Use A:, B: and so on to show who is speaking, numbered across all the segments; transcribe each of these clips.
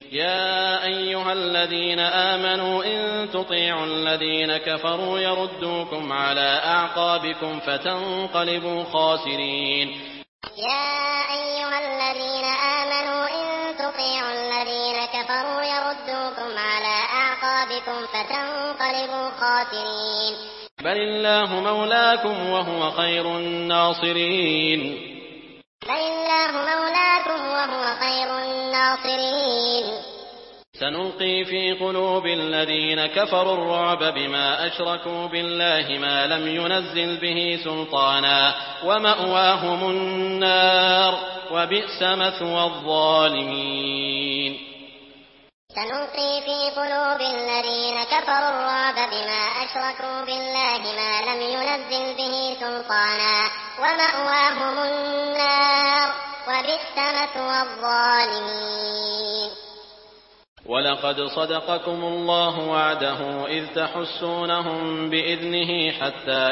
A: يا أيها الذين آمنوا إن تطيعوا الذين كفروا يردوكم على أعقابكم فتنقلبوا خاسرين.
B: يا أيها الذين آمنوا إن تطيعوا الذين كفروا يردوكم على أعقابكم فتنقلبوا خاسرين.
A: بل الله مولاكم وهو خير الناصرين.
B: بل الله مولاكم وهو خير الناصرين.
A: سنلقي في قلوب الذين كفروا الرعب بما أشركوا بالله ما لم ينزل به سلطانا ومأواهم النار وبئس مثوى الظالمين.
B: سنلقي في قلوب الذين كفروا الرعب بما أشركوا بالله ما لم ينزل به سلطانا ومأواهم النار وبئس مثوى الظالمين.
A: ولقد صدقكم الله وعده إذ تحسونهم بإذنه حتى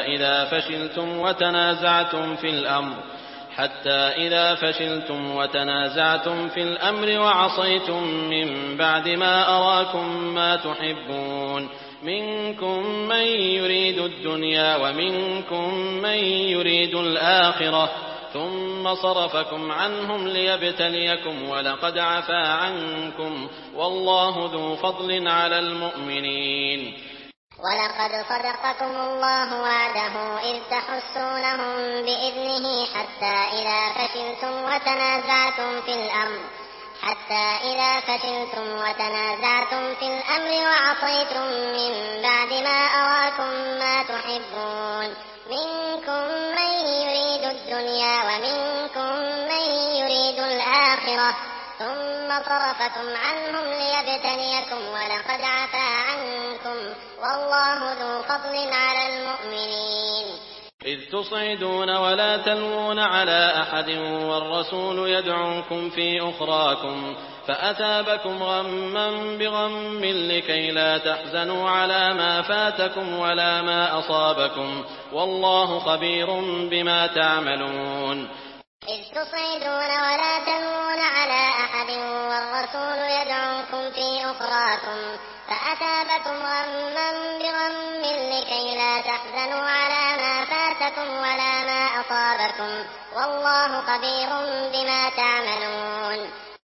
A: إذا فشلتم وتنازعتم في الأمر وعصيتم من بعد ما أراكم ما تحبون منكم من يريد الدنيا ومنكم من يريد الآخرة ثم صرفكم عنهم ليبتليكم ولقد عفا عنكم والله ذو فضل على المؤمنين.
B: ولقد صدقكم الله وعده إذ تحسونهم بإذنه حتى إذا فشلتم وتنازعتم في الأمر وعصيتم من بعد ما أراكم ما تحبون منكم من يريد الدنيا ومنكم من يريد الآخرة ثم صرفكم عنهم ليبتليكم ولقد عفا عنكم والله ذو فضل على المؤمنين.
A: إذ تصعدون ولا تلوون على أحد والرسول يدعوكم في أخراكم فأثابكم غما بغم لكي لا تحزنوا على ما فاتكم ولا ما أصابكم والله خبير بما تعملون.
B: إذ تصعدون ولا تلوون على أحد والرسول يدعوكم في أخراكم فأثابكم غما بغم لكي لا تحزنوا على ما فاتكم ولا ما أصابكم والله خبير بما تعملون.